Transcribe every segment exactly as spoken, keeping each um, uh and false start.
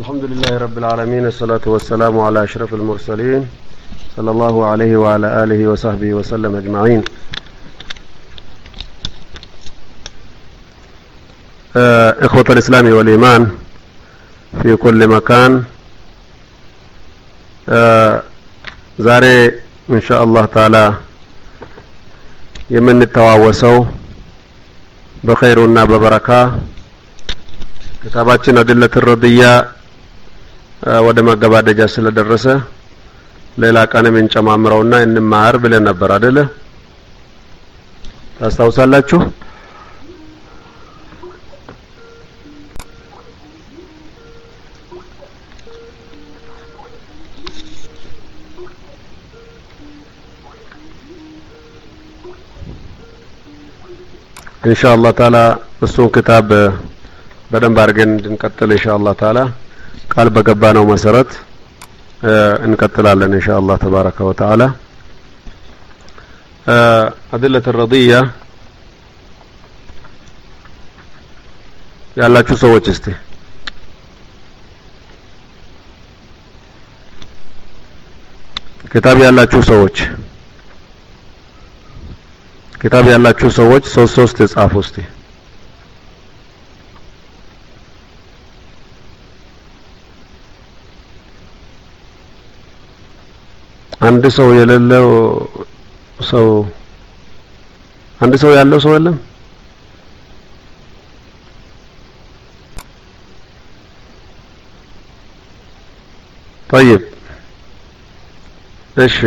الحمد لله رب العالمين، الصلاة والسلام على أشرف المرسلين صلى الله عليه وعلى آله وصحبه وسلم أجمعين. إخوة الإسلام والإيمان في كل مكان، زاري إن شاء الله تعالى يمن التواوسو بخيرنا ببركة كتاباتنا أدلة الرضية ወደ ማገባደጃ ስለደረሰ ሌላ ቀንም እንጨማምረውና እንማር ብለን ነበር አይደለ? ታስታውሳላችሁ? ኢንሻአላህ ተዓላ እሱን ክታብ በደንብ አድርገን እንድንቀጥል ኢንሻአላህ ተዓላ ቃል በገባነው መሰረት እንቀጥላለን ኢንሻአላህ ተባረከ ወተዓላ። አድለተ الرضية ያላችሁ ሰዎች እስቲ ክታብ ያላችሁ ሰዎች ክታብ ያላችሁ ሰዎች ሶስት ሶስት ጻፉ እስቲ። አንድ ሰው የሌለው ሰው አንድ ሰው ያለው ሰው የለም? طيب እሺ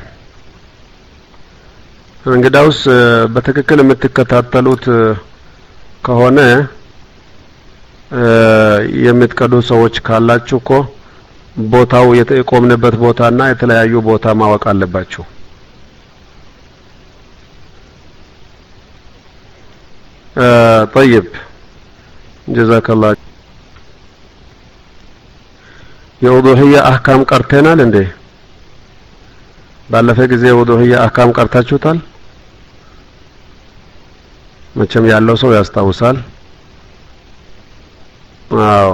እንግዳውስ በትክክል የምትከታተሉት ከሆነ የምትቀዱ ሰዎች ካላችሁ እኮ ቦታው የተቆምነበት ቦታና የተለያዩ ቦታ ማወቅ አለባችሁ። طيب جزاك الله የውዱህያ አህካም ቀርተናል እንዴ? ባለፈ ጊዜ የውዱህያ አህካም ቀርታችሁታል? መቼም ያለው ሰው ያስታውሳል። አዎ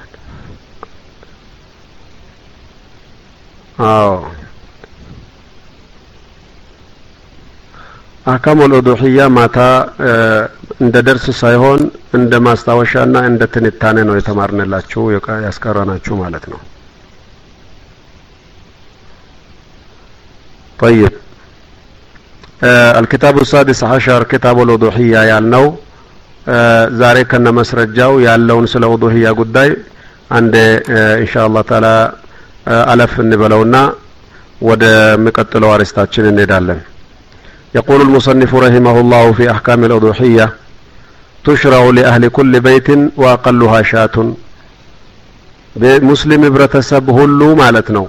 አዎ አህካም الوضوحية ማታ እንደ ደርስ ሳይሆን እንደ ማስታወሻና እንደ ትንታኔ ነው የተማርነላችሁ ያስቀራናችሁ ማለት ነው። طيب الكتاب السادس عشر كتاب الوضوحية ያልነው ዛሬ ከነ መስረጃው ያለውን ስለ ውዱህያ ጉዳይ አንደ ኢንሻአላህ ተዓላ አለፍ እንበለውና ወደ መቀጠለው አርስታችን እንሄዳለን። يقول المصنف رحمه الله في أحكام الأضحية تشرع لأهل كل بيت وأقلها شاة بمسلم برتسب هلو مالتنا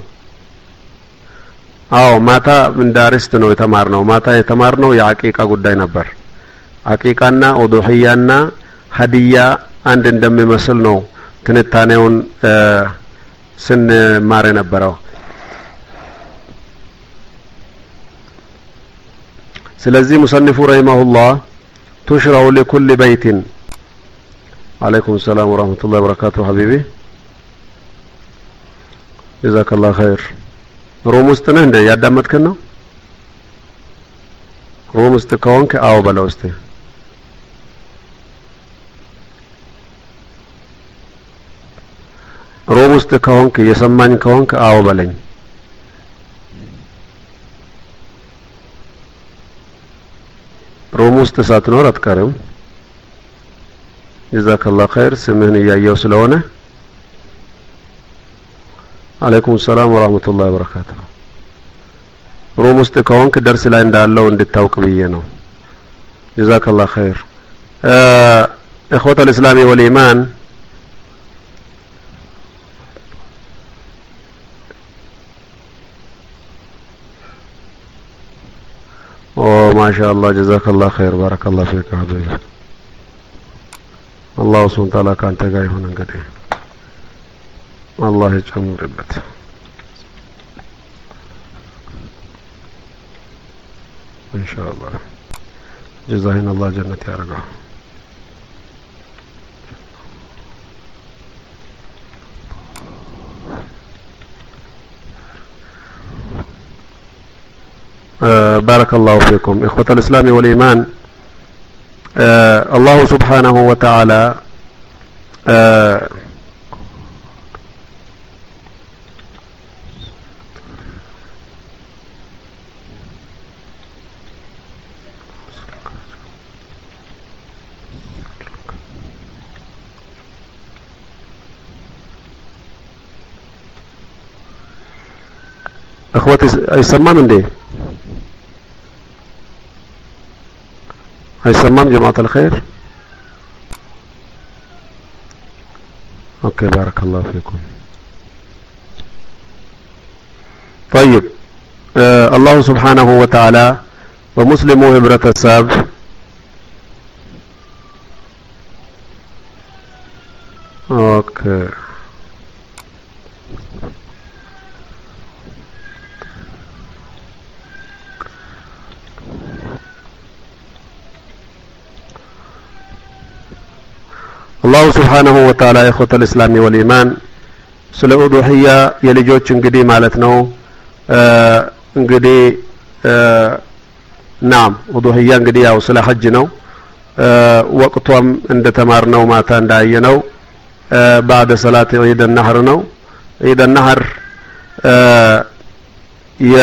አዎ ማታ እንዳርስት ነው የተማርነው። ማታ የተማርነው የሐቂቃ ጉዳይ ነበር። ሐቂቃና ኡዱህያና ሀዲያ አንድ እንደሚመስል ነው ትንታኔውን ስንማር የነበረው። ስለዚህ ሙሰንፉ ረሂመሁላህ تشرع لكل بيت عليكم السلام ورحمة الله وبركاته حبيبي جزاك الله خير روم ውስጥ ነህ እንደ ያዳመጥከን ነው? روم ውስጥ ከሆንክ አዎ በለው እስቲ። روم ውስጥ ከሆንክ የሰማኝ ከሆንክ አዎ በለኝ። روم ውስጥ ሳትኖር አትቀርም። جزاك الله خير ስምህን እያየው ስለሆነ عليكم السلام ورحمة الله وبركاته روم ውስጥ ከሆንክ ደርስ ላይ እንዳለው እንድታውቅ ብዬ ነው። جزاك الله خير اخوة الاسلام والايمان اوه ما شاء الله جزاك الله خير بارك الله فيك يا حبيبي الله سبحانه وتعالى كانت ጋር ይሁን እንግዲህ الله يجمرበት ان شاء الله جزاهنا الله جنة يارجع آه بارك الله فيكم إخوة الإسلام والإيمان. آه الله سبحانه وتعالى آه اخوتي አይሰማም እንዴ? አይሰማም جماعة الخير؟ اوكي بارك الله فيكم. طيب آه الله سبحانه وتعالى ومسلمو ህብረተሰብ اوكي الله سبحانه وتعالى إخوة الإسلام والإيمان ስለ ኡዱሂያ የልጆች እንግዲህ ማለት ነው እንግዲህ ናም ኡዱሂያ እንግዲህ ያው ስለ ሐጅ ነው ወቅቷም እንደተማርነው ማታ እንዳየነው بعد صلاة عيد النحر ነው عيد النحر የ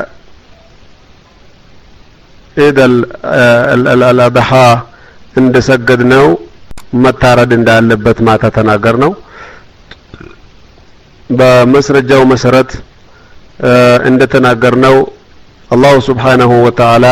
عيد الأضحى እንደሰገድነው መታረድ እንዳለበት ማታ ተናገር ነው በመስረጃው መሰረት እንደተናገርነው አላህ Subhanahu Wa Ta'ala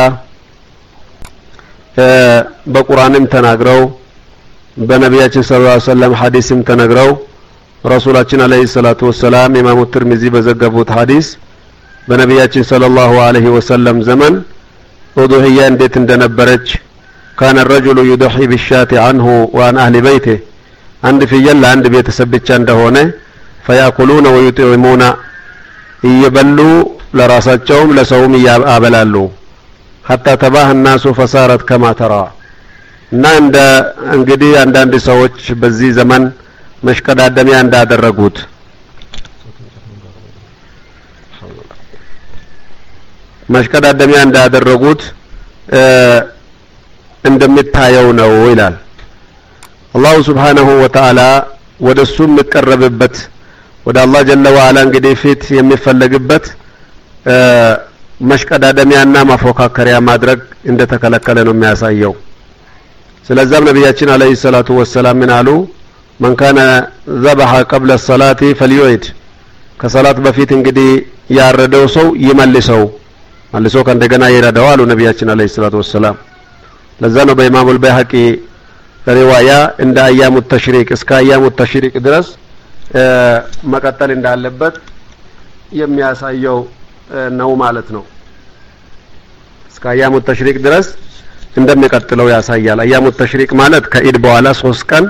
በቁርአንም ተናግረው በነቢያችን ሰለላሁ ዐለይሂ ወሰለም ሐዲስም ተናግረው ረሱላችን አለይሂ ሰላቱ ወሰለም ኢማሙ ትርሚዚ በዘገቡት ሐዲስ በነቢያችን ሰለላሁ ዐለይሂ ወሰለም ዘመን ኡዱሂያ እንዴት እንደነበረች كان الرجل يضحي بالشاة عنه وعن أهل بيته عند في يلا عند بيت سبتش እንደሆነ فيأكلون ويطعمون يبلوا لراساتهم لسوم يابلالو حتى تباه الناس فصارت كما ترى እና እንደ እንግዲህ አንዳንድ ሰዎች በዚህ ዘመን መሽቀዳደሚያ እንዳደረጉት መሽቀዳደሚያ እንዳደረጉት እንደምታየው ነው ይላል አላህ Subhanahu Wa Ta'ala ወደሱ የሚቀርብበት ወደ አላህ ጀለ ወዐላ እንግዲህ ፊት የሚፈልግበት መሽቀዳደሚያና ማፎካከሪያ ማድረግ እንደተከለከለ ነው የሚያሳየው ስለዚህ ነብያችን አለይሂ ሰላቱ ወሰለም ምን አሉ من كان ذبح قبل الصلاه فليعيد ከሰላት በፊት እንግዲህ ያረደው ሰው ይመልሰው መልሶ ከእንደገና ይረዳው አሉ ነብያችን አለይሂ ሰላቱ ወሰለም ለዛ ነው በኢማሙ አልባይሐቂ ሪዋያ እንደ አያሙ ተሽሪቅ እስከ አያሙ ተሽሪቅ ድረስ መቀጠል እንዳለበት የሚያሳየው ነው ማለት ነው እስከ አያሙ ተሽሪቅ ድረስ እንደሚቀጥለው ያሳያል አያሙ ተሽሪቅ ማለት ከኢድ በኋላ ሶስት ቀን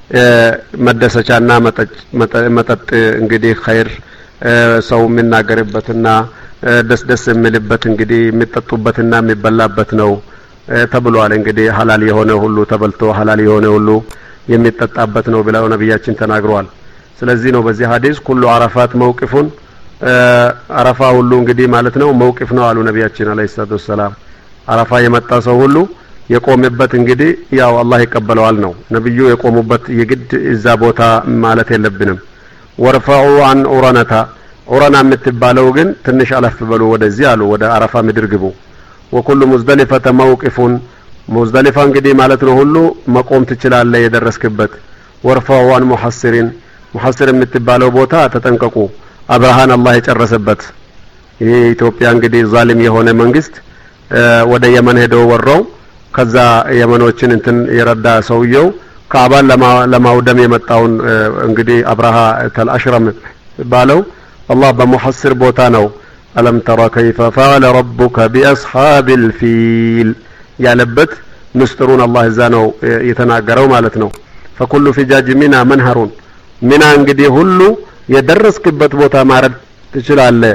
መደሰቻና መጠጥ እንግዲህ ኸይር ሰው የሚናገርበትና ደስ ደስ የሚልበት እንግዲህ የሚጠጡበትና የሚበላበት ነው ተብሏል እንግዲህ ሐላል የሆነ ሁሉ ተበልቶ ሐላል የሆነ ሁሉ የሚጠጣበት ነው ብለው ነብያችን ተናግረዋል ስለዚህ ነው በዚህ ሐዲስ ኩሉ አረፋት መውቂፉን አረፋ ሁሉ እንግዲህ ማለት ነው መውቂፍ ነው አሉ ነብያችን አለይሂ ሰላቱ ወሰለም አረፋ የመጣ ሰው ሁሉ የቆመበት እንግዲህ ያው አላህ ይቀበለዋል ነው ነብዩ የቆሙበት የግድ እዛ ቦታ ማለት የለብንም ወርፈዑ አን ኡራናታ ኡራና የምትባለው ግን ትንሽ አለፍ በሉ ወደዚህ አሉ ወደ አረፋ ምድር ግቡ وكل مزدلفة موقف مزدلفة እንግዲህ ማለት ነው ሁሉ መቆም ትችላለ የደረስክበት ወርፈው عن محصر محصر የምትባለው ቦታ ተጠንቀቁ አብርሃን አላህ የጨረሰበት ይሄ ኢትዮጵያ እንግዲህ ዛሊም የሆነ መንግስት ወደ የመን ሄዶ ወረው ከዛ የመኖችን እንትን የረዳ ሰውየው ካዕባን ለማውደም የመጣውን እንግዲህ አብርሃ ተልአሽረም ባለው አላህ በሙሐስር ቦታ ነው ألم ترى كيف فعل ربك بأصحاب الفيل ያለበት ምስጥሩን አላህ እዛው የተናገረው ማለት ነው فكل فجاج منا منهر ሚና እንግዲህ ሁሉ የደረስክበት ቦታ ማረድ ትችላለህ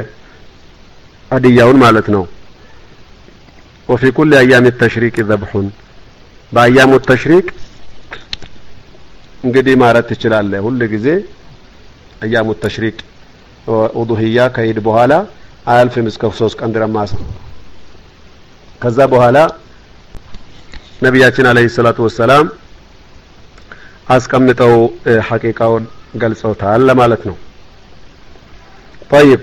አዲያውን ማለት ነው وفي كل ايام التشريق ذبح በአያሙ التشريق እንግዲህ ማረድ ትችላለህ ሁሉ ጊዜ አያሙ التشريق وضحية ከኢድ በኋላ አልፍ ምስከፍ ሶስት ቀን ድረስ ከዛ በኋላ ነብያችን አለይሂ ሰላቱ ወሰለም አስቀምጠው ሐቂቃውን ገልጸውታል ለማለት ነው። طيب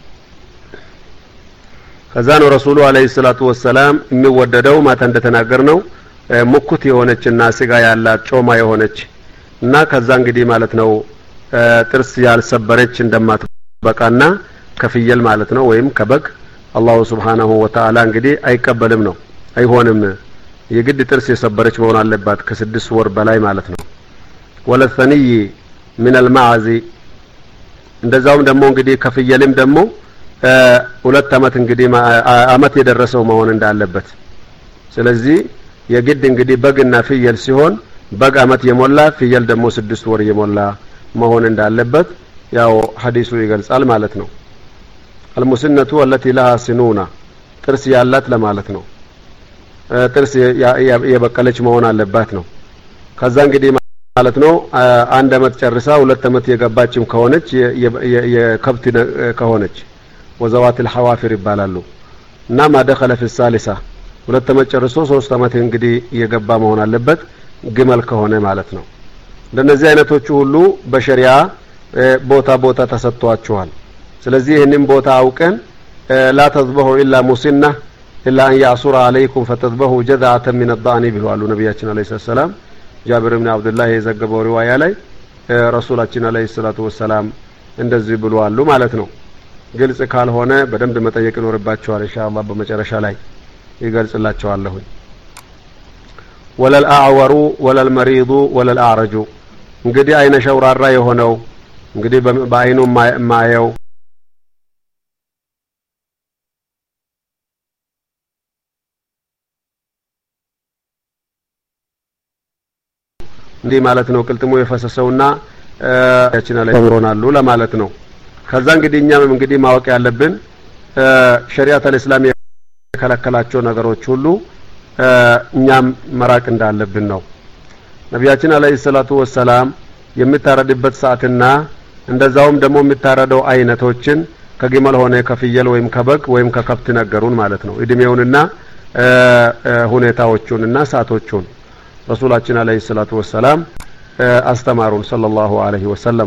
ከዛ ነው ረሱሉ አለይሂ ሰላቱ ወሰለም የሚወደደው ማታ እንደተናገርነው ሙኩት የሆነችና ስጋ ያላት ጮማ የሆነች እና ከዛ እንግዲህ ማለት ነው ጥርስ ያልሰበረች እንደማትበቃና ከፍየል ማለት ነው ወይም ከበግ አላሁ Subhanahu Wa Ta'ala እንግዲህ አይቀበልም ነው አይሆንም የግድ ጥርስ የሰበረች መሆን አለባት ከስድስት ወር በላይ ማለት ነው። ወለثني من المعز እንደዛውም ደግሞ እንግዲህ ከፍየልም ደግሞ ሁለት አመት እንግዲህ አመት የደረሰው መሆን እንዳለበት። ስለዚህ የግድ እንግዲህ በግና ፍየል ሲሆን በግ አመት የሞላ ፍየል ደግሞ ስድስት ወር የሞላ መሆን እንዳለበት ያው ሐዲሱ ይገልጻል ማለት ነው። المسنة التي لها سنون ጥርስ ያላት ለማለት ነው። ጥርስ የበቀለች መሆን አለባት ነው። ከዛ እንግዲህ ማለት ነው አንድ አመት ጨርሳ ሁለት አመት የገባችም ከሆነች የከብት ከሆነች ወዘዋት الحوافر ይባላሉ እና ማደخለ في الثالثة ሁለት አመት ጨርሶ ሶስት አመት እንግዲህ የገባ መሆን አለበት ግመል ከሆነ ማለት ነው። እንደነዚህ አይነቶቹ ሁሉ በሸሪዓ ቦታ ቦታ ተሰጥቷቸዋል። ስለዚህ ይሄንን ቦታ አውቀን لا تذبحوا الا مسنة الا ان يعصر عليكم فتذبحوا جذعة من الضأن ብለዋል ነብያችን አለይሂ ሰላም። ጃብር ኢብኑ አብዱላህ የዘገበው ሪዋያ ላይ ረሱላችን አለይሂ ሰላቱ ወሰለም እንደዚህ ብለዋል ማለት ነው። ግልጽ ካልሆነ በደንብ መጠየቅ ይኖርባችኋል ኢንሻአላህ በመጨረሻ ላይ ይገልጽላችኋለሁ። ወለል አዕወሩ ወለል መሪዱ ወለል አዕረጁ እንግዲህ አይነ ሸውራራ የሆነው እንግዲህ በአይኑ ማየው እንዲህ ማለት ነው ቅልጥሙ የፈሰሰውና ያቺና ላይ ተምሮናሉ ለማለት ነው። ከዛ እንግዲህ እኛም እንግዲህ ማወቅ ያለብን ሸሪዓት አልእስላም የከለከላቸው ነገሮች ሁሉ እኛም መራቅ እንዳለብን ነው። ነብያችን አለይሂ ሰላቱ ወሰለም የሚታረድበት ሰዓትና እንደዛውም ደግሞ የሚታረደው አይነቶችን ከግመል ሆነ ከፍየል ወይም ከበግ ወይም ከከብት ነገሩን ማለት ነው። እድሜውንና ሁኔታዎቹንና ሰዓቶቹን ረሱላችን አለይሂ ሰላቱ ወሰለም አስተማሩን ሰለላሁ ዐለይሂ ወሰለም።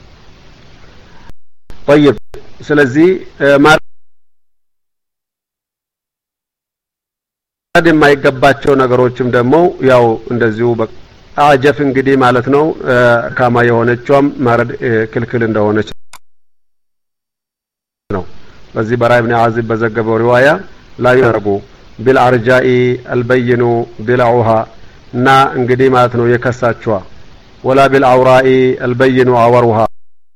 طيب ስለዚህ ማረድ የማይገባቸው ነገሮችም ደግሞ ያው እንደዚሁ አጀፍ እንግዲህ ማለት ነው ካማ የሆነችውም ማረድ ክልክል እንደሆነች ነው። በዚህ በራ ኢብኑ አዚብ በዘገበው ሪዋያ ላ ይረቡ بالعرجاء البين بلعها እና እንግዲህ ማለት ነው የከሳችዋ ወላ بالعوراء البين عورها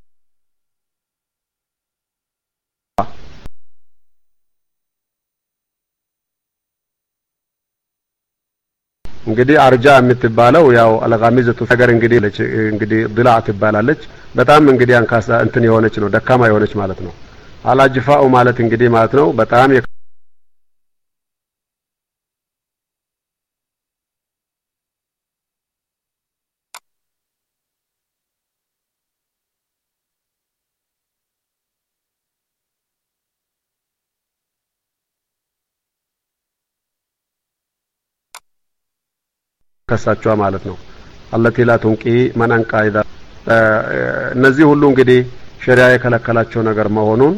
እንግዲህ አርጃ የምትባለው ያው አልጋሚዘቱ ነገር እንግዲህ እንግዲህ ضلع ትባላለች። በጣም እንግዲህ አንካሳ እንትን የሆነች ነው ደካማ የሆነች ማለት ነው። አላጅፋኡ ማለት እንግዲህ ማለት ነው በጣም ከሳቸው ማለት ነው። አለቲ ላ ቱንቂ ማን ቃይዳ እነዚህ ሁሉ እንግዲህ ሸሪዓ የከለከላቸው ነገር መሆኑን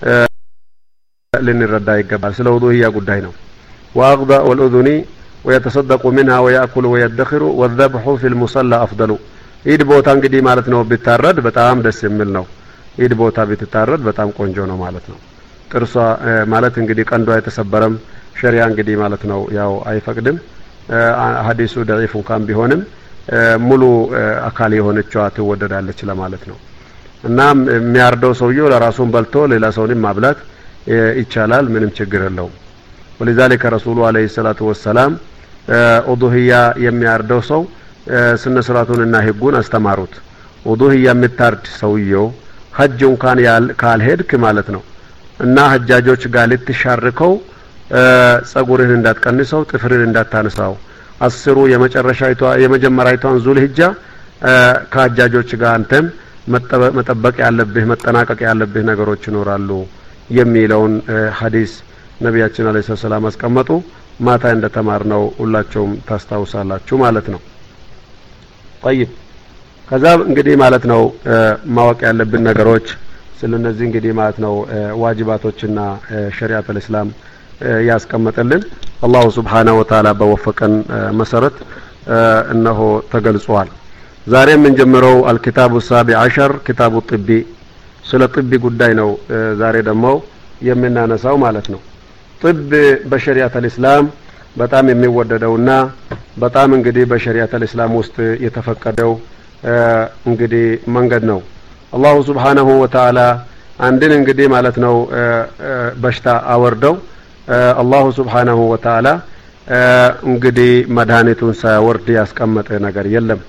ልንረዳ ይገባል። ስለ ውዱህያ ጉዳይ ነው። واغضى والاذن ويتصدق منها ويأكل ويدخر والذبح في المصلى افضل ኢድ ቦታ እንግዲህ ማለት ነው ቢታረድ በጣም ደስ የሚል ነው። ኢድ ቦታ ቢታረድ በጣም ቆንጆ ነው ማለት ነው። ጥርሷ ማለት እንግዲህ ቀንዷ የተሰበረም ሸሪዓ እንግዲህ ማለት ነው ያው አይፈቅድም። ሐዲሱ ضعيف እንኳን ቢሆንም ሙሉ አካል የሆነችው ትወደዳለች ለማለት ነው። እና የሚያርደው ሰውየው ለራሱን በልቶ ሌላ ሰውንም ማብላት ይቻላል ምንም ችግር የለውም። ولذلك رسول عليه الصلاه والسلام ኡዱህያ የሚያርደው ሰው ስነ ስርዓቱንና ህጉን አስተማሩት። ኡዱህያ የምታርድ ሰውየው ሐጅ እንኳን ያል ካልሄድክ ማለት ነው እና ሐጃጆች ጋር ልትሻርከው ጸጉርህን እንዳትቀንሰው ጥፍርህን እንዳታነሳው አስሩ የመጨረሻይቷ የመጀመሪያይቷን ዙልሂጃ ከሐጃጆች ጋር አንተም መጠበቅ ያለብህ መጠናቀቅ ያለብህ ነገሮች ይኖራሉ የሚለውን ሐዲስ ነብያችን አለይሂ ሰላም አስቀመጡ። ማታ እንደተማርነው ሁላችሁም ታስታውሳላችሁ ማለት ነው። طيب ከዛ እንግዲህ ማለት ነው ማወቅ ያለብን ነገሮች ስለነዚህ እንግዲህ ማለት ነው ዋጅባቶችና ሸሪዓት الاسلام ያስቀመጠልን አላሁ Subhanahu Wa Ta'ala በወፈቀን መሰረት እነሆ ተገልጿል። ዛሬ የምንጀምረው الكتاب السابع عشر كتاب الطب ስለ ጥቢ ጉዳይ ነው ዛሬ ደግሞ የምናነሳው ማለት ነው። ጥብ በሸሪዓት الاسلام በጣም የሚወደደውና በጣም እንግዲህ በሸሪዓት الاسلام ውስጥ የተፈቀደው እንግዲህ መንገድ ነው። አላሁ Subhanahu Wa Ta'ala አንድን እንግዲህ ማለት ነው በሽታ አወርደው አላሁ Subhanahu Wa Ta'ala እንግዲህ መድኃኒቱን ሳይወርድ ያስቀመጠ ነገር የለም።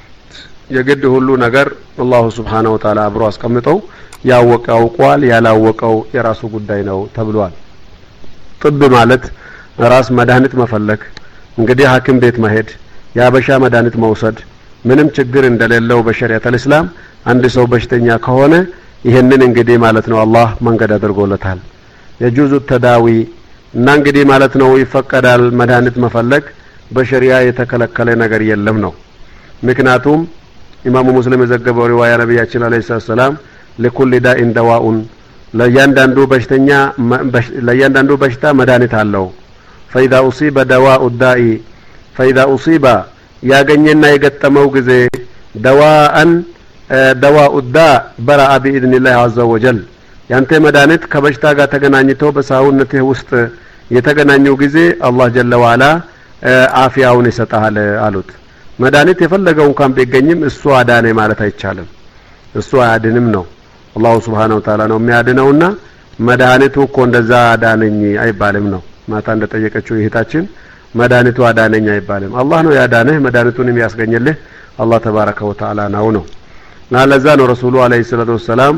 የግድ ሁሉ ነገር አላሁ Subhanahu Wa Ta'ala አብሮ አስቀምጠው ያወቀው ቋል ያላወቀው የራሱ ጉዳይ ነው ተብሏል። ጥብ ማለት ራስ መድኃኒት መፈለክ እንግዲህ ሐኪም ቤት መሄድ ያበሻ መድኃኒት መውሰድ ምንም ችግር እንደሌለው በሸሪዓት الاسلام አንድ ሰው በሽተኛ ከሆነ ይሄንን እንግዲህ ማለት ነው አላህ መንገድ አድርጎለታል። የጁዙ ተዳዊ እና እንግዲህ ማለት ነው ይፈቀዳል መድኃኒት መፈለክ በሸሪዓ የተከለከለ ነገር የለም ነው። ምክንያቱም ኢማሙ ሙስሊም የዘገበው ሪዋያ ነብያችን አለይሂ ሰላም ለኩል ዳኢን ደዋኡን ለያንዳንዱ በሽተኛ ለያንዳንዱ በሽታ መድኃኒት አለው። فاذا اصيب دواء الداء فاذا اصيب ያገኘና የገጠመው ጊዜ ደዋአን دواء الداء برأ بإذن الله عز وجل ያንተ መድኃኒት ከበሽታ ጋር ተገናኝቶ በሳውነትህ ውስጥ የተገናኘው ጊዜ አላህ ጀለ ወዐላ አፊያውን ይሰጣል አሉት። መድኃኒት የፈለገው እንኳን ቢገኝም እሱ አዳነ ማለት አይቻልም። እሱ አያድንም ነው። አላሁ Subhanahu Wa Ta'ala ነው የሚያድነውና መድኃኒቱ እኮ እንደዛ አዳነኝ አይባልም ነው። ማታ እንደጠየቀችው ይህታችን መድኃኒቱ አዳነኝ አይባልም። አላህ ነው ያዳነህ መድኃኒቱንም ያስገኘልህ አላህ ተባረከ ወተዓላ ነው ነው። ለዛ ነው ረሱሉ አለይሂ ሰላቱ ወሰለም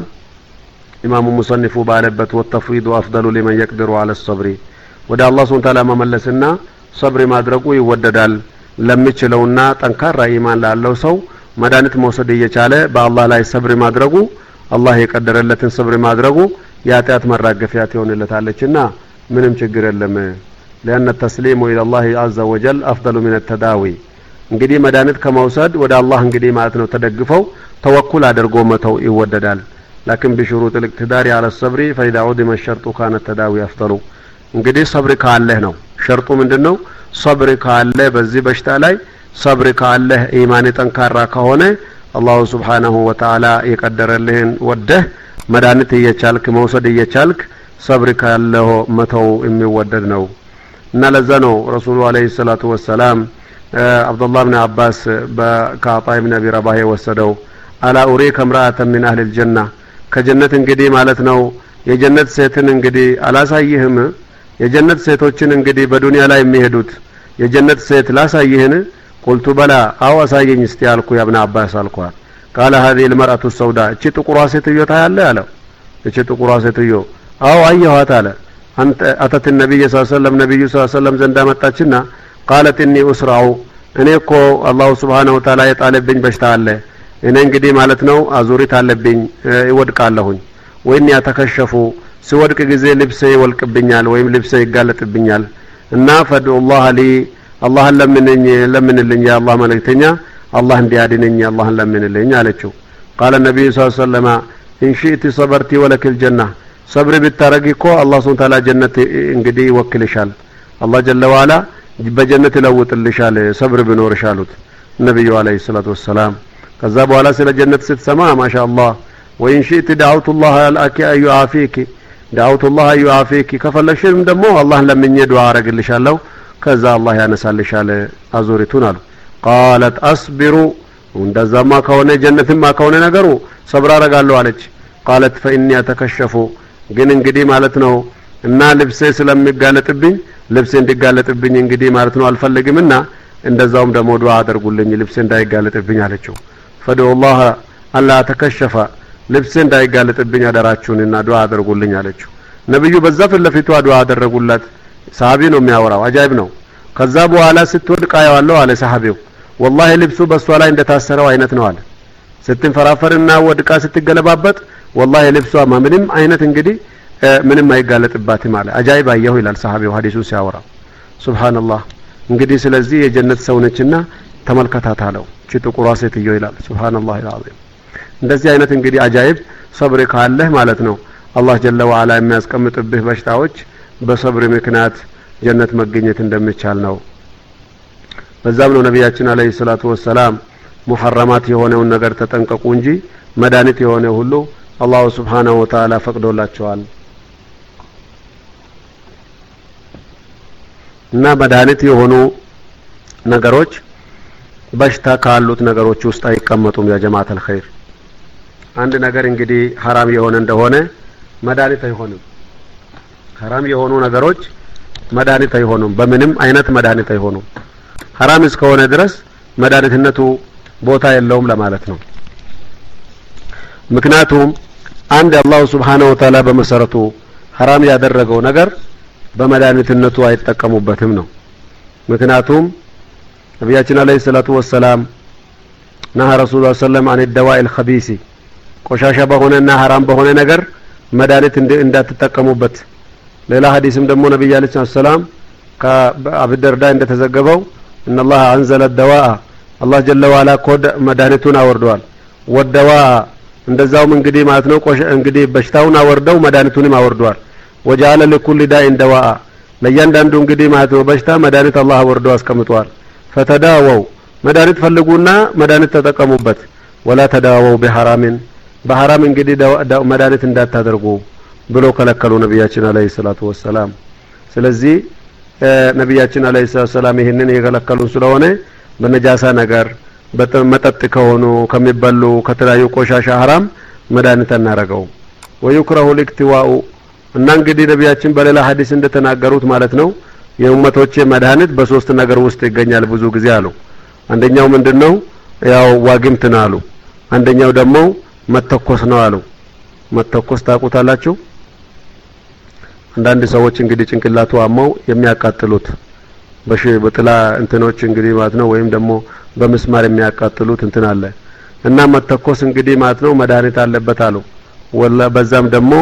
ኢማሙ ሙሰንፉ ባለበት ወተፍዊዱ አፍደሉ ሊመን يقدر على الصبر ወደ አላህ Subhanahu Wa Ta'ala መመለስና ሰብር ማድረጉ ይወደዳል ለሚችለውና ጠንካራ ኢማን ላለው ሰው መድኃኒት መውሰድ እየቻለ በአላህ ላይ ሰብር ማድረጉ አላህ የቀደረለትን ሰብር ማድረጉ ያጣት መራገፊያት ይሆንለታለችና ምንም ችግር የለም። لأن التسليم إلى الله عز وجل أفضل من التداوي እንግዲህ መድኃኒት ከመውሰድ ወደ አላህ እንግዲህ ማለት ነው ተደግፈው ተወኩል አድርጎ መተው ይወደዳል። لكن بشروط الاقتدار على الصبر فإذا عدم الشرط كان التداوي أفضل እንግዲህ ሰብር ካለህ ነው ሸርጡ ምንድነው? ሰብር ካለ በዚህ በሽታ ላይ ሰብር ካለ ኢማን ጠንካራ ከሆነ አላሁ Subhanahu Wa Ta'ala የቀደረልህን ወደህ መድኃኒት እየቻልክ መውሰድ እየቻልክ ሰብር ካለው መተው የሚወደድ ነው። እና ለዛ ነው ረሱሉ አለይሂ ሰላቱ ወሰለም አብዱላህ ኢብኑ አባስ በካዕባ ኢብኑ አቢ ረባህ ወሰደው አላ ኡሪከ ምራአተ ሚን አህሊ الجنة ከጀነት እንግዲህ ማለት ነው የጀነት ሴትን እንግዲህ አላሳይህም? የጀነት ሴቶችን እንግዲህ በዱንያ ላይ የሚሄዱት የጀነት ሴት ላሳይህን? ቁልቱ በላ አው አሳየኝ እስቲ አልኩ ያ ኢብኑ አባስ አልኳት። قال هذه المرأة السوداء እቺ ጥቁሯ ሴትዮ ታያለ አለው። እቺ ጥቁሯ ሴትዮ አው አየኋት አለ። አንተ አተት النبي صلى الله عليه وسلم ነብዩ صلى الله عليه وسلم ዘንዳ መጣችና قالت اني اسرع እኔ እኮ አላሁ Subhanahu Wa Ta'ala የጣለብኝ በሽታ አለ እኔ እንግዲህ ማለት ነው አዙሪት አለብኝ ይወድቃለሁኝ ወይም ያተከሸፉ ሲወድቅ ጊዜ ልብሴ ይወልቅብኛል ወይም ልብሴ ይጋለጥብኛል እና ፈድኡላህ ሊ አላህ ለምንኝ ለምንልኝ ያ አላህ መልእክተኛ አላህ እንዲያድነኝ አላህ ለምንልኝ አለችው። قال النبي صلى الله عليه وسلم ان شئت صبرت ولك الجنة صبر بالترقيكو الله سبحانه وتعالى جنة እንግዲህ ይወክልሻል አላህ ጀለ ወዐላ በጀነት ይለውጥልሻል ሰብር ቢኖርሽ አሉት ነብዩ አለይሂ ሰላቱ ወሰለም። ከዛ በኋላ ስለ ጀነት ስትሰማ ማሻአላህ وإن شئت دعوت الله لك أن يعافيك دعوت الله أن يعافيك ከፈለሽም ደግሞ አላህ ለምኜ ዱዓ አረግልሻለሁ ከዛ አላህ ያነሳልሻል አዙሪቱን አሉ። قالت أصبر እንደዛማ ከሆነ ጀነትማ ከሆነ ነገሩ ሰብር አረጋለሁ አለች። قالت فإني أتكشف ግን እንግዲህ ማለት ነው እና ልብሴ ስለሚጋለጥብኝ ልብሴ እንዲጋለጥብኝ እንግዲህ ማለት ነው አልፈልግምና እንደዛውም ደግሞ ዱዓ አድርጉልኝ ልብሴ እንዳይጋለጥብኝ አለችው። فدعوا الله ألا تكشف ልብሴ እንዳይጋለጥብኝ አደራችሁንና ዱዓ አድርጉልኝ አለችው። ነብዩ በዛ ፍለፊቷ ዱዓ አደረጉላት። ሰሃቢ ነው የሚያወራው አጃይብ ነው። ከዛ በኋላ ስትወድቅ አያዋለሁ አለ ሰሃቢው والله ልብሱ በሷ ላይ እንደታሰረው አይነት ነው አለ። ስትንፈራፈርና ወድቃ ስትገለባበጥ والله ልብሷ ምንም አይነት እንግዲህ ምንም አይጋለጥባትም አለ። አጃይብ አየሁ ይላል ሰሃቢው ሐዲሱ ሲያወራ። ሱብሃንአላህ እንግዲህ ስለዚህ የጀነት ሰው ነችና ተመልከታት አለው እቺ ጥቁሯ ሴትዮ ይላል ሱብሃንአላህ العظيم እንደዚህ አይነት እንግዲህ አጃይብ ሰብር ካለህ ማለት ነው አላህ ጀለ ወዐላ የሚያስቀምጥብህ በሽታዎች በሰብር ምክንያት ጀነት መገኘት እንደሚቻል ነው በዛም ነው ነብያችን አለይሂ ሰላቱ ወሰለም ሙሐረማት የሆነውን ነገር ተጠንቀቁ እንጂ መድኃኒት የሆነ ሁሉ አላህ Subhanahu Wa Ta'ala ፈቅዶላቸዋል እና መድኃኒት የሆኑ ነገሮች በሽታ ካሉት ነገሮች ውስጥ አይቀመጡም ያ ጀማዓተል ኸይር አንድ ነገር እንግዲህ حرام የሆነ እንደሆነ መድኃኒት አይሆንም حرام የሆኑ ነገሮች መድኃኒት አይሆኑም በምንም አይነት መድኃኒት አይሆኑም حرام እስከሆነ ድረስ መድኃኒትነቱ ቦታ የለውም ለማለት ነው ምክንያቱም አንድ አላህ Subhanahu Wa Ta'ala በመሰረቱ حرام ያደረገው ነገር በመድኃኒትነቱ አይተጠቀሙበትም ነው ምክንያቱም ነብያችን አለይሂ ሰላቱ ወሰለም ነሃ ረሱላህ ሰለላሁ ዐለይሂ ወሰለም አን الخبيث ቆሻሻ በሆነና حرام በሆነ ነገር መድኃኒት እንዳትጠቀሙበት ሌላ ሐዲስም ደግሞ ነብዩ አለይሂ ሰላም ከአቡ ደርዳ እንደተዘገበው ان الله انزل الدواء الله جل وعلا ኮድ መድኃኒቱን አወርዷል ወደዋ እንደዛውም እንግዲህ ማለት ነው ቆሻ እንግዲህ በሽታውን አወርደው መድኃኒቱንም አወርዷል وجعل لكل داء دواء ለእያንዳንዱ እንግዲህ ማለት ነው በሽታ መድኃኒት አላህ አወርዶ አስቀምጧል فتداووا መድኃኒት ፈልጉና መድኃኒት ተጠቀሙበት ولا تداووا بحرام በحرام እንግዲህ መድኃኒት እንዳታደርጉ ብሎ ከለከሉ ነብያችን አለይሂ ሰላቱ ወሰለም ስለዚህ ነብያችን አለይሂ ሰላም ይሄንን የከለከሉን ስለሆነ በነጃሳ ነገር በመጠጥ ከሆኑ ከሚበሉ ከተለያዩ ቆሻሻ حرام መድኃኒት እናረጋው ويكره الاكتواء እና እንግዲህ ነብያችን በሌላ ሐዲስ እንደተናገሩት ማለት ነው የኡመቶች መድኃኒት በሶስት ነገር ውስጥ ይገኛል ብዙ ጊዜ አሉ አንደኛው ምንድነው ያው ዋግምት ነው አሉ አንደኛው ደግሞ መተኮስ ነው አሉ መተኮስ ታቁታላችሁ አንዳንድ ሰዎች እንግዲህ ጭንቅላቱ አመው የሚያቃጥሉት በሽ በጥላ እንትኖች እንግዲህ ማለት ነው ወይም ደግሞ በመስማር የሚያቃጥሉት እንትን አለ እና መተኮስ እንግዲህ ማለት ነው መድኃኒት አለበት አሉ ወላ በዛም ደግሞ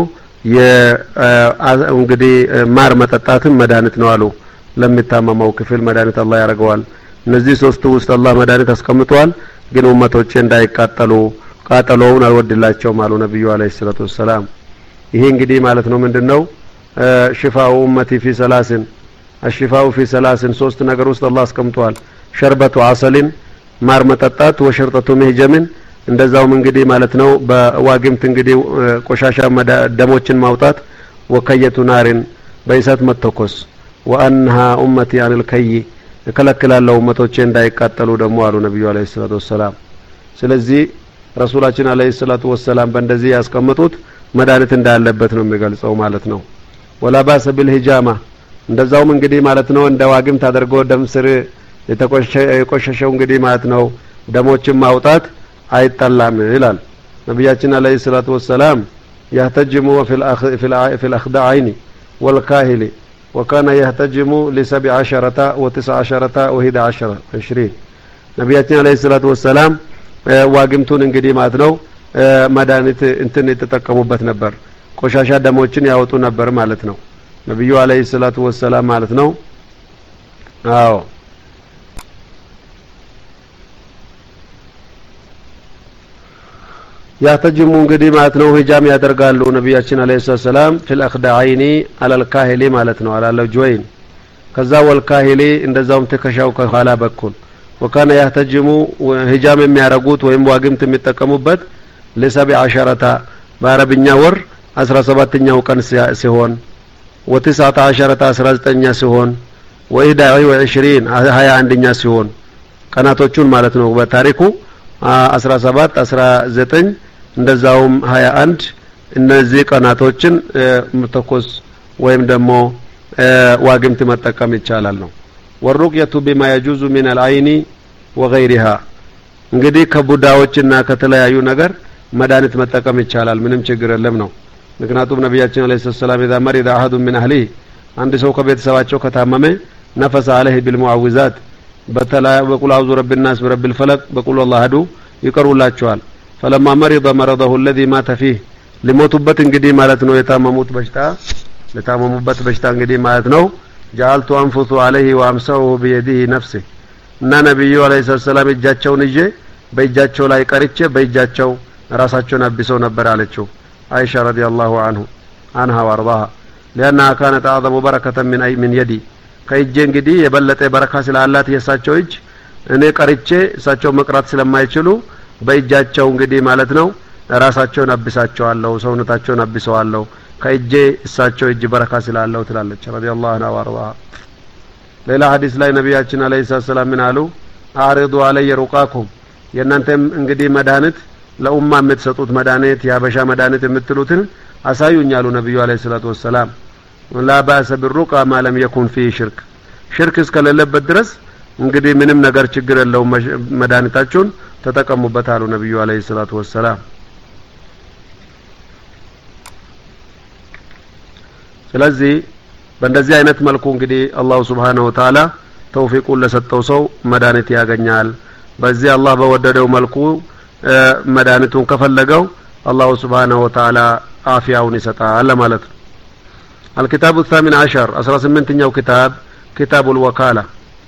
የእንግዲህ ማር መጠጣትም መድኃኒት ነው አሉ ለሚታመመው ክፍል መድኃኒት አላህ ያረጋዋል እነዚህ ሶስቱ ውስጥ አላህ መድኃኒት አስቀምጧል ግን ኡመቶች እንዳይቃጠሉ ቃጠሎውን አልወድላቸውም አሉ ነብዩ አለይሂ ሰላቱ ወሰለም ይሄ እንግዲህ ማለት ነው ምንድነው ሽፋኡ ኡመቲ ፊ ሰላሲን الشفاء في ثلاث ሶስት ነገር ውስጥ አላህ አስቀምጧል ሸርበቱ አሰልን ማር መጠጣት ወሽርጠቱ መህጀምን እንደዛውም እንግዲህ ማለት ነው በዋግምት እንግዲህ ቆሻሻ ደሞችን ማውጣት ወከየቱ ናሪን በእሳት መተኮስ وانها امتي عن الكي ከለከላለው ኡመቶቼ እንዳይቃጠሉ ደግሞ አሉ ነብዩ አለይሂ ሰላቱ ወሰለም ስለዚህ ረሱላችን አለይሂ ሰላቱ ወሰለም በእንደዚህ ያስቀምጡት መድኃኒት እንዳለበት ነው የሚገልጸው ማለት ነው ወላ ባሰ بالهجامه እንደዛውም እንግዲህ ማለት ነው እንደ ዋግምት አድርጎ ደም ስር የተቆሸሸው እንግዲህ ማለት ነው ደሞችን ማውጣት አይጠላም ይላል ነብያችን አለይሂ ሰላቱ ወሰለም يهتجم في الأخ في في الأخدعين والكاهل وكان يهتجم لسبع عشرة وتسع عشرة وإحدى عشرة عشرين ነብያችን አለይሂ ሰላቱ ወሰለም ዋግምቱን እንግዲህ ማለት ነው መድኃኒት እንትን የተጠቀሙበት ነበር ቆሻሻ ደሞችን ያወጡ ነበር ማለት ነው ነብዩ አለይሂ ሰላቱ ወሰለም ማለት ነው አዎ ያተጅሙ እንግዲህ ማለት ነው ሂጃም ያደርጋሉ ነብያችን አለይሂ ሰላም في الاخدعين على الكاهل ማለት ነው على الجوين ከዛ ወልካሂሊ እንደዛውም ተከሻው ከኋላ በኩል وكان يهتجم ሂጃም የሚያረጉት ወይም ዋግምት የሚጠቀሙበት ለሰብዓ عشرة በአረብኛ ወር አስራ ሰባተኛው ቀን ሲሆን وتسعة عشرة አስራ ዘጠኝ ሲሆን وإحدى وعشرين ሀያ አንደኛ ሲሆን ቀናቶቹን ማለት ነው በታሪኩ አስራ ሰባት አስራ ዘጠኝ እንደዛውም ሀያ አንድ እነዚህ ቀናቶችን መተኮስ ወይም ደግሞ ዋግምት መጠቀም ይቻላል ነው ወሩቅየቱ بما يجوز من العين وغيرها እንግዲህ ከቡዳዎችና ከተለያዩ ነገር መድኃኒት መጠቀም ይቻላል ምንም ችግር የለም ነው ምክንያቱም ነብያችን አለይሂ ሰላም اذا مرض احد من اهله አንድ ሰው ከቤተሰባቸው ከታመመ نفس عليه بالمعوذات በተላ በቁል አውዙ ረብ الناس برب الفلق በቁል الله احد ይቀሩላቸዋል فلما مرض مرضه الذي مات فيه ሊሞቱበት እንግዲህ ማለት ነው የታመሙት በሽታ ለታመሙበት በሽታ እንግዲህ ማለት ነው جعلت أنفث عليه وأمسحه بيده نفسه እና ነብዩ አለይሂ ሰላም እጃቸውን ይዤ በእጃቸው ላይ ቀርጬ በእጃቸው ራሳቸውን አብሰው ነበር አለችው አይሻ ረዲየላሁ ዐንሁ عنها وارضاها لأنها كانت أعظم بركة من أي من يدي ከእጄ እንግዲህ የበለጠ በረካ ስላላት የሳቸው እጅ እኔ ቀርጬ እሳቸው መቅራት ስለማይችሉ በእጃቸው እንግዲህ ማለት ነው ራሳቸውን አብሳቸዋለሁ ሰውነታቸውን አብሰዋለሁ ከእጄ እሳቸው እጅ በረካ ስላለው ትላለች ረዲየላሁ ዐንሃ وارضاها ሌላ ሐዲስ ላይ ነብያችን አለይሂ ሰላም ምን አሉ አሪዱ አለየ ሩቃኩም የናንተም እንግዲህ መድኃኒት ለኡማ የምትሰጡት መድኃኒት ያበሻ መድኃኒት የምትሉትን አሳዩኛሉ ነብዩ አለይሂ ሰላቱ ወሰለም لا باس بالرقى ما لم يكن فيه شرك ሽርክ እስከሌለበት ድረስ እንግዲህ ምንም ነገር ችግር የለውም መድኃኒታችሁን ተጠቀሙበት አሉ ነብዩ አለይሂ ሰላቱ ወሰለም ስለዚህ በእንደዚህ አይነት መልኩ እንግዲህ አላህ Subhanahu Wa Ta'ala ተውፊቁን ለሰጠው ሰው መድኃኒት ያገኛል በዚህ አላህ በወደደው መልኩ መድኃኒቱን ከፈለገው አላህ Subhanahu Wa Ta'ala አፊያውን ይሰጣል ማለት ነው الكتاب الثامن عشر أسرى سمنتኛው كتاب كتاب الوكالة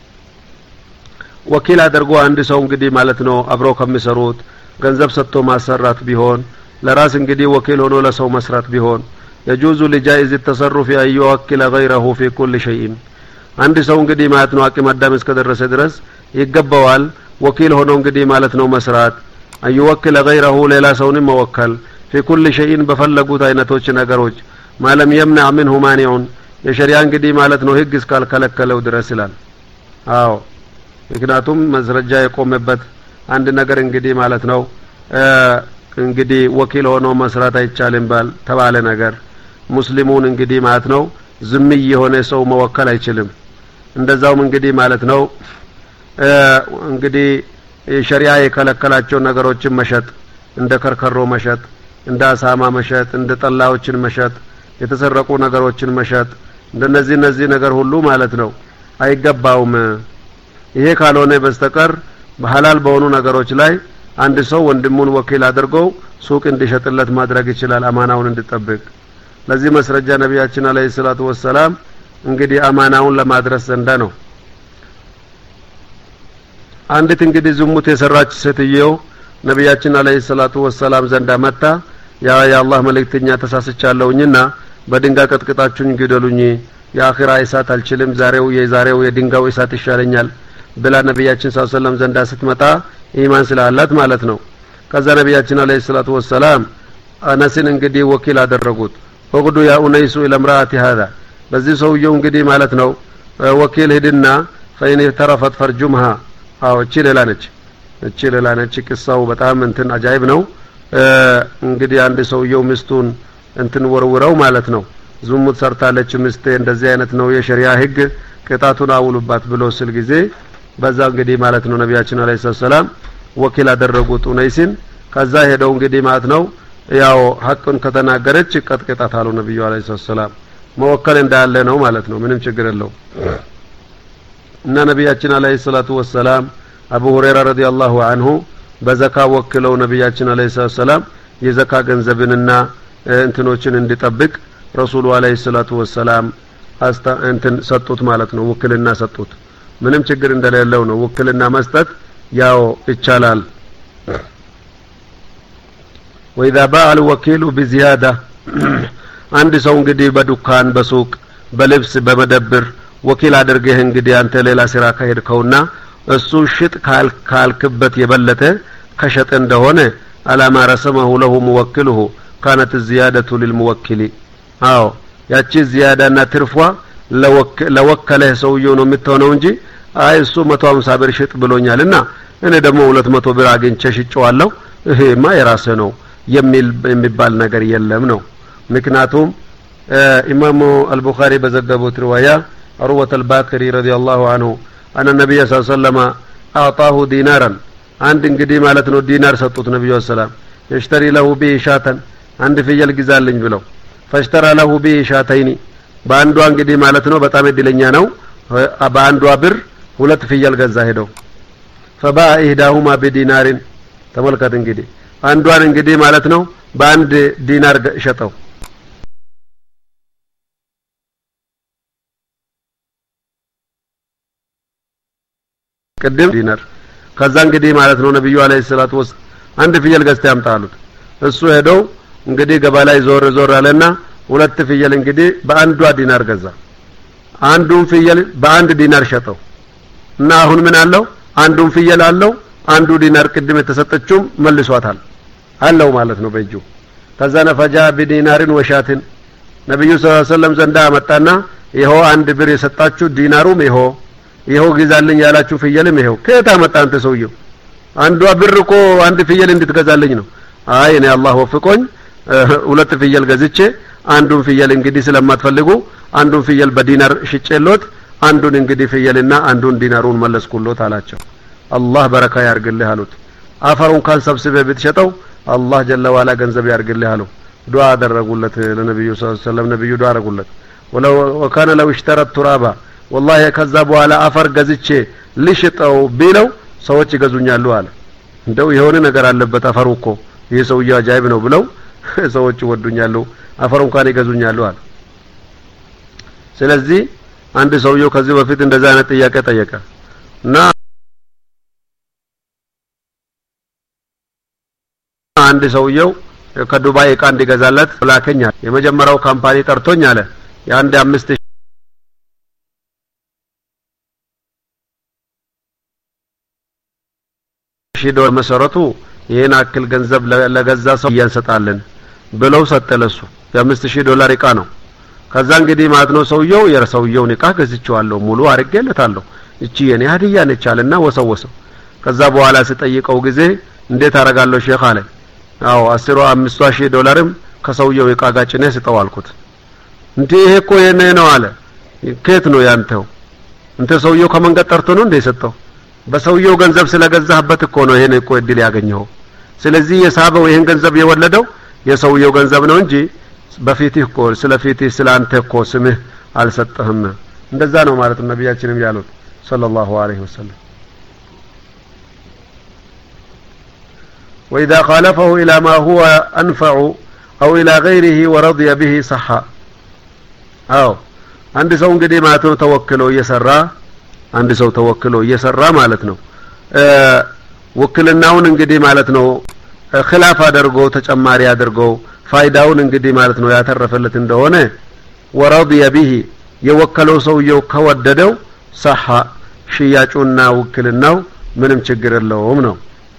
ወኪል አድርጎ አንድ ሰው እንግዲህ ማለት ነው አብሮ ከሚሰሩት ገንዘብ ሰጥቶ ማሰራት ቢሆን ለራስ እንግዲህ ወኪል ሆኖ ለሰው መስራት ቢሆን يجوز لجائز التصرف أن يوكل غيره في كل شيء አንድ ሰው እንግዲህ ማለት ነው አቂም አዳም እስከደረሰ ድረስ ይገባዋል ወኪል ሆኖ እንግዲህ ማለት ነው መስራት أن يوكل غيره ሌላ ሰውን መወከል في كل شيء በፈለጉት አይነቶች ነገሮች ما لم يمنع منه مانع የሸሪዓ እንግዲህ ማለት ነው ህግ እስካልከለከለው ድረስ ይላል አዎ ምክንያቱም መስረጃ የቆመበት አንድ ነገር እንግዲህ ማለት ነው እንግዲህ ወኪል ሆኖ መስራት አይቻልም ባል ተባለ ነገር ሙስሊሙን እንግዲህ ማለት ነው ዝም የሆነ ሰው መወከል አይችልም እንደዛውም እንግዲህ ማለት ነው እንግዲህ ሸሪዓ የከለከላቸው ነገሮችን መሸጥ እንደ ከርከሮ መሸጥ እንደ አሳማ መሸጥ እንደ ጠላዎችን መሸጥ የተሰረቁ ነገሮችን መሸጥ እንደነዚህ እነዚህ ነገር ሁሉ ማለት ነው አይገባውም ይሄ ካልሆነ በስተቀር በሐላል በሆኑ ነገሮች ላይ አንድ ሰው ወንድሙን ወኪል አድርጎ ሱቅ እንዲሸጥለት ማድረግ ይችላል አማናውን እንዲጠብቅ ለዚህ መስረጃ ነብያችን አለይሂ ሰላቱ ወሰለም እንግዲህ አማናውን ለማድረስ ዘንዳ ነው አንዲት እንግዲህ ዝሙት የሰራች ሴትዮ ነብያችን አለይሂ ሰላቱ ወሰለም ዘንዳ መጣ ያ የአላህ መልእክተኛ ተሳስቻለሁኝና በድንጋይ ቀጥቅጣችሁኝ ግደሉኝ የአኺራ እሳት አልችልም ዛሬው የዛሬው የድንጋው እሳት ይሻለኛል ብላ ነብያችን ሰለላሁ ዐለይሂ ወሰለም ዘንዳ ስትመጣ ኢማን ስላላት ማለት ነው ከዛ ነብያችን አለይሂ ሰላቱ ወሰለም አነስን እንግዲህ ወኪል አደረጉት ወግዱ ያ ኡነይሱ ኢለምራአቲ هذا በዚህ ሰውየው እንግዲህ ማለት ነው ወኪል ሄድና ፈይን ተረፈት ፈርጁምሃ አው እቺ ሌላ ነች እቺ ሌላ ነች ቅሳው በጣም እንትን አጃይብ ነው እንግዲህ አንድ ሰውየው ሚስቱን እንትን ወርውረው ማለት ነው ዝሙት ሰርታለች ሚስቴ እንደዚህ አይነት ነው የሸሪዓ ህግ ቅጣቱን አውሉባት ብሎ ስል ጊዜ በዛ እንግዲህ ማለት ነው ነብያችን አለይሂ ሰላም ወኪል አደረጉት ኡነይስን ከዛ ሄደው እንግዲህ ማለት ነው ያው ሐቁን ከተናገረች ቀጥቅጣት አሉ ነብዩ አለይሂ ሰላም መወከል እንዳለ ነው ማለት ነው ምንም ችግር የለው እና ነብያችን አለይሂ ሰላቱ ወሰለም አቡ ሁረይራ ረዲየላሁ ዐንሁ በዘካ ወክለው ነብያችን አለይሂ ሰላም የዘካ ገንዘብንና እንትኖችን እንዲጠብቅ ረሱሉ አለይሂ ሰላቱ ወሰለም አስታ እንትን ሰጡት ማለት ነው ወክልና ሰጡት ምንም ችግር እንደሌለው ነው ወክልና መስጠት ያው ይቻላል وإذا باع الوكيل بزيادة አንድ ሰው እንግዲህ በዱካን በሱቅ በልብስ በመደብር ወኪል አድርገህ እንግዲህ አንተ ሌላ ስራ ከሄድከውና እሱ ሽጥ ካልክበት የበለጠ ከሸጠ እንደሆነ አላማ ረሰመሁ ለሁ ሙወክሉሁ كانت الزيادة للموكل አዎ ያቺ ዚያዳና ትርፏ ለወከለ ሰውየው ነው የምትሆነው እንጂ አይ እሱ መቶ ሃምሳ ብር ሽጥ ብሎኛልና እኔ ደግሞ ሁለት መቶ ብር አግኝቼ ሽጬዋለሁ ይሄማ የራሴ ነው የሚል የሚባል ነገር የለም ነው ምክንያቱም ኢማሙ አልቡኻሪ በዘገቡት ሪዋያ አርወት አልባክሪ ረዲየላሁ ዐንሁ አነ ነብዩ ሰለላሁ ዐለይሂ ወሰለም አጣሁ ዲናራን አንድ እንግዲህ ማለት ነው ዲናር ሰጡት ነብዩ ሰላም يشتري له به شاتن አንድ ፍየል ግዛልኝ ብለው فاشترى له به شاتين በአንዷ እንግዲህ ማለት ነው በጣም እድለኛ ነው በአንዷ ብር ሁለት ፍየል ገዛ ሄደው فباع احداهما بدينار ተመልከት እንግዲህ አንዷን እንግዲህ ማለት ነው በአንድ ዲናር ሸጠው ቅድም ዲናር ከዛ እንግዲህ ማለት ነው ነብዩ አለይሂ ሰላቱ ወሰለም አንድ ፍየል ገዝተው ያምጣሉት እሱ ሄደው እንግዲህ ገባ ላይ ዞር ዞር አለና ሁለት ፍየል እንግዲህ በአንዷ ዲናር ገዛ አንዱን ፍየል በአንድ ዲናር ሸጠው እና አሁን ምን አለው አንዱን ፍየል አለው አንዱ ዲናር ቅድም የተሰጠችው መልሷታል አለው ማለት ነው በእጁ ከዛ ነፈጃ በዲናርን ወሻትን ነብዩ ሰለላሁ ዐለይሂ ወሰለም ዘንዳ መጣና ይሄው አንድ ብር የሰጣችሁ ዲናሩም ይሄው ይሄው ግዛልኝ ያላችሁ ፍየልም ይሄው ከታ መጣ አንተ ሰውየው አንዷ ብር እኮ አንድ ፍየል እንድትገዛልኝ ነው አይ እኔ አላህ ወፍቆኝ ሁለት ፍየል ገዝቼ አንዱን ፍየል እንግዲህ ስለማትፈልጉ አንዱን ፍየል በዲናር ሽጬሎት አንዱን እንግዲህ ፍየልና አንዱን ዲናሩን መለስኩሎት አላቸው አላህ በረካ ያርግልህ አሉት አፈሩን ካልሰብስበ ብትሸጠው አላህ ጀለ ዋላ ገንዘብ ያርግልህ አሉ ዱዓ አደረጉለት ለነብዩ ሰለላሁ ዐለይሂ ወሰለም ነብዩ ዱዓ አደረጉለት ወለው ወካነ ለው اشترى التراب والله ከዛ በኋላ አፈር ገዝቼ ልሽጠው ቢለው ሰዎች ይገዙኛሉ አለ እንደው የሆነ ነገር አለበት አፈሩ እኮ ይሄ ሰውዬው አጃይብ ነው ብለው ሰዎች ወዱኛሉ አፈሩን ካን ይገዙኛሉ አለ ስለዚህ አንድ ሰውዬው ከዚህ በፊት እንደዛ አይነት ጥያቄ ጠየቀ እና አንድ ሰውዬው ከዱባይ እቃ እንዲገዛለት ላከኛ የመጀመሪያው ካምፓኒ ጠርቶኝ አለ የአንድ አምስት ሺህ ዶላር መሰረቱ ይሄን አክል ገንዘብ ለገዛ ሰው ያንሰጣለን ብለው ሰጠለሱ የአምስት ሺህ ዶላር እቃ ነው ከዛ እንግዲህ ማለት ነው ሰውየው የሰውየውን እቃ ገዝቼዋለሁ ሙሉ አርጌለታለሁ እቺ የኔ ሀዲያ ነች አለና ወሰወሰው ከዛ በኋላ ሲጠይቀው ጊዜ እንዴት አረጋለሁ ሼክ አለ አው አስራ አምስት ሺህ ዶላርም ከሰውየው እቃ ጋር ጭኔ ስጠው አልኩት እንዴ ይሄ እኮ የኔ ነው አለ ከየት ነው ያንተው እንተ ሰውየው ከመንገድ ጠርቶ ነው እንደ ሰጠው በሰውየው ገንዘብ ስለገዛህበት እኮ ነው ይሄን እኮ እድል ያገኘው ስለዚህ የሳበው ይሄን ገንዘብ የወለደው የሰውየው ገንዘብ ነው እንጂ በፊትህ እኮ ስለፊትህ ስላንተ እኮ ስምህ አልሰጠህም እንደዛ ነው ማለት ነው ነብያችንም ያሉት ሰለላሁ ዐለይሂ ወሰለም واذا خالفه الى ما هو انفع او الى غيره ورضي به صح አው አንድ ሰው እንግዲህ ማለት ነው ተወክሎ እየሰራ አንድ ሰው ተወክሎ እየሰራ ማለት ነው ወክልናውን እንግዲህ ማለት ነው خلاف አድርጎ ተጨማሪ አድርጎ ፋይዳውን እንግዲህ ማለት ነው ያተረፈለት እንደሆነ ወረضي به የወከለው ሰውየው ከወደደው صح ሽያጩና ወክልናው ምንም ችግር የለውም ነው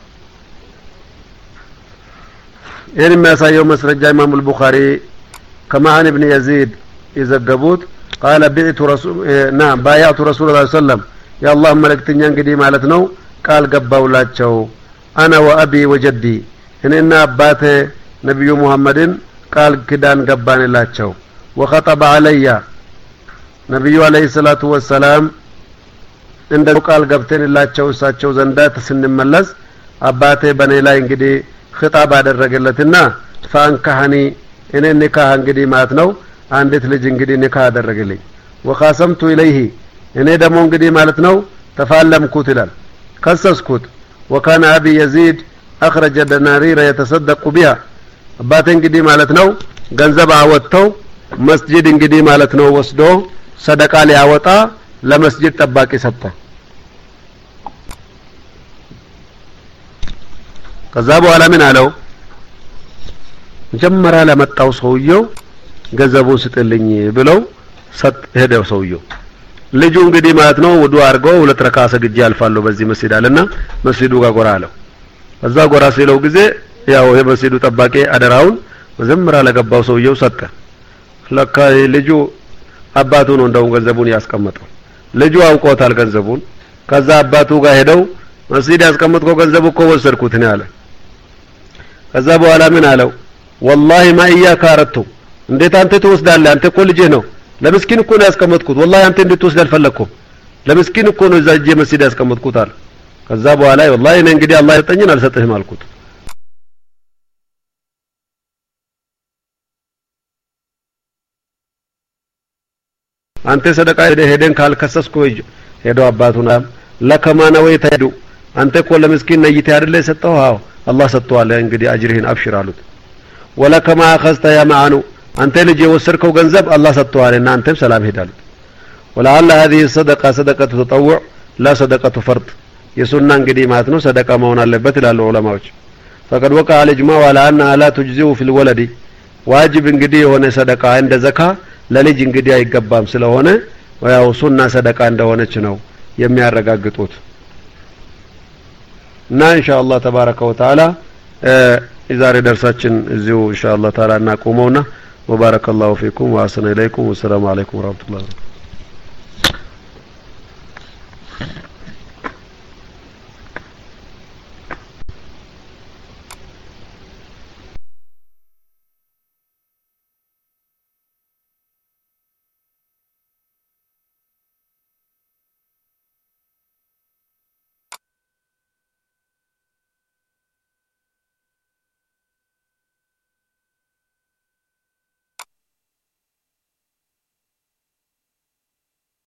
ይሄን የሚያሳየው መስረጃ ኢማም አልቡኻሪ ከማን ኢብኑ የዚድ ይዘገቡት قال بعت رسول نعم بايعت رسول الله صلى الله عليه وسلم يا الله መልእክተኛ እንግዲህ ማለት ነው ቃል ገባውላቸው انا وابي وجدي እኔና አባቴ ነብዩ መሐመድን ቃል ክዳን ገባንላቸው وخطب علي ነብዩ አለይሂ ሰላቱ ወሰለም እንደ ቃል ገብተንላቸው እሳቸው ዘንዳ ተስንመለስ አባቴ በኔ ላይ እንግዲህ خطاب አደረገለትና فانكحني እኔ ንካህ እንግዲህ ማለት ነው አንዲት ልጅ እንግዲህ ንካህ አደረገልኝ وخاصمت اليه እኔ ደሞ እንግዲህ ማለት ነው ተፋለምኩት ይላል ከሰስኩት وكان ابي يزيد اخرج دنانير يتصدق بها አባቴ እንግዲህ ማለት ነው ገንዘብ አወጣው መስጂድ እንግዲህ ማለት ነው ወስዶ ሰደቃ ሊያወጣ ለመስጂድ ጠባቂ ሰጠ ከዛ በኋላ ምን አለው ጀመራ ለመጣው ሰውየው ገንዘቡን ስጥልኝ ብለው ሰጥ ሄደው ሰውየው ልጁ እንግዲህ ማለት ነው ወዱ አርጎ ሁለት ረካ ሰግጄ አልፋለሁ በዚህ መስጂድ አለና መስጂዱ ጋር ጎራ አለው እዛ ጎራ ሲለው ጊዜ ያው የመስጂዱ ጠባቂ አደራውን መጀመሪያ ለገባው ሰውየው ሰጠ ለካ ልጁ አባቱ ነው እንደው ገንዘቡን ያስቀመጠው ልጁ አውቆታል ገንዘቡን ከዛ አባቱ ጋር ሄደው መስጂድ ያስቀመጥከው ገንዘብ እኮ ወሰድኩት ነው ያለ ከዛ በኋላ ምን አለው والله ما اياك አረቱ እንዴት አንተ ትወስዳለህ አንተ እኮ ልጅህ ነው ለምስኪን እኮ ነው ያስቀመጥኩት والله አንተ እንድትወስድ አልፈለኩም ለምስኪን እኮ ነው እዛጄ መስጂድ ያስቀመጥኩት አለ ከዛ በኋላ والله እኔ እንግዲህ አላህ ያጠኝን አልሰጥህም አልኩት አንተ ሰደቃ ሄደን ካልከሰስኩ ሄዶ አባቱና ለከማ ነው የተዱ አንተ እኮ ለምስኪን ነይተ አይደለ የሰጠው አዎ አላህ ሰጥቷል እንግዲህ አጅርህን አብሽር አሉት ወለከማ አخذت يا معن አንተ ልጅ የወሰድከው ገንዘብ አላህ ሰጥቷልና አንተም ሰላም ሄዳሉት ولعل هذه الصدقه صدقه تطوع لا صدقه فرض የሱና እንግዲህ ማለት ነው ሰደቃ መሆን አለበት ይላሉ ዑለማዎች فقد وقع الاجماع على انها لا تجزئ في الولد واجب እንግዲህ የሆነ ሰደቃ እንደ ዘካ ለልጅ እንግዲህ አይገባም ስለሆነ ያው ሱና ሰደቃ እንደሆነች ነው የሚያረጋግጡት እና ኢንሻአላህ ተባረከ ወተዓላ የዛሬ ደርሳችን እዚሁ ኢንሻአላህ ተዓላ እናቆመውና ወባረከላሁ ፊኩም ወአሰነ ኢለይኩም ወሰላሙ አለይኩም ወራህመቱላሂ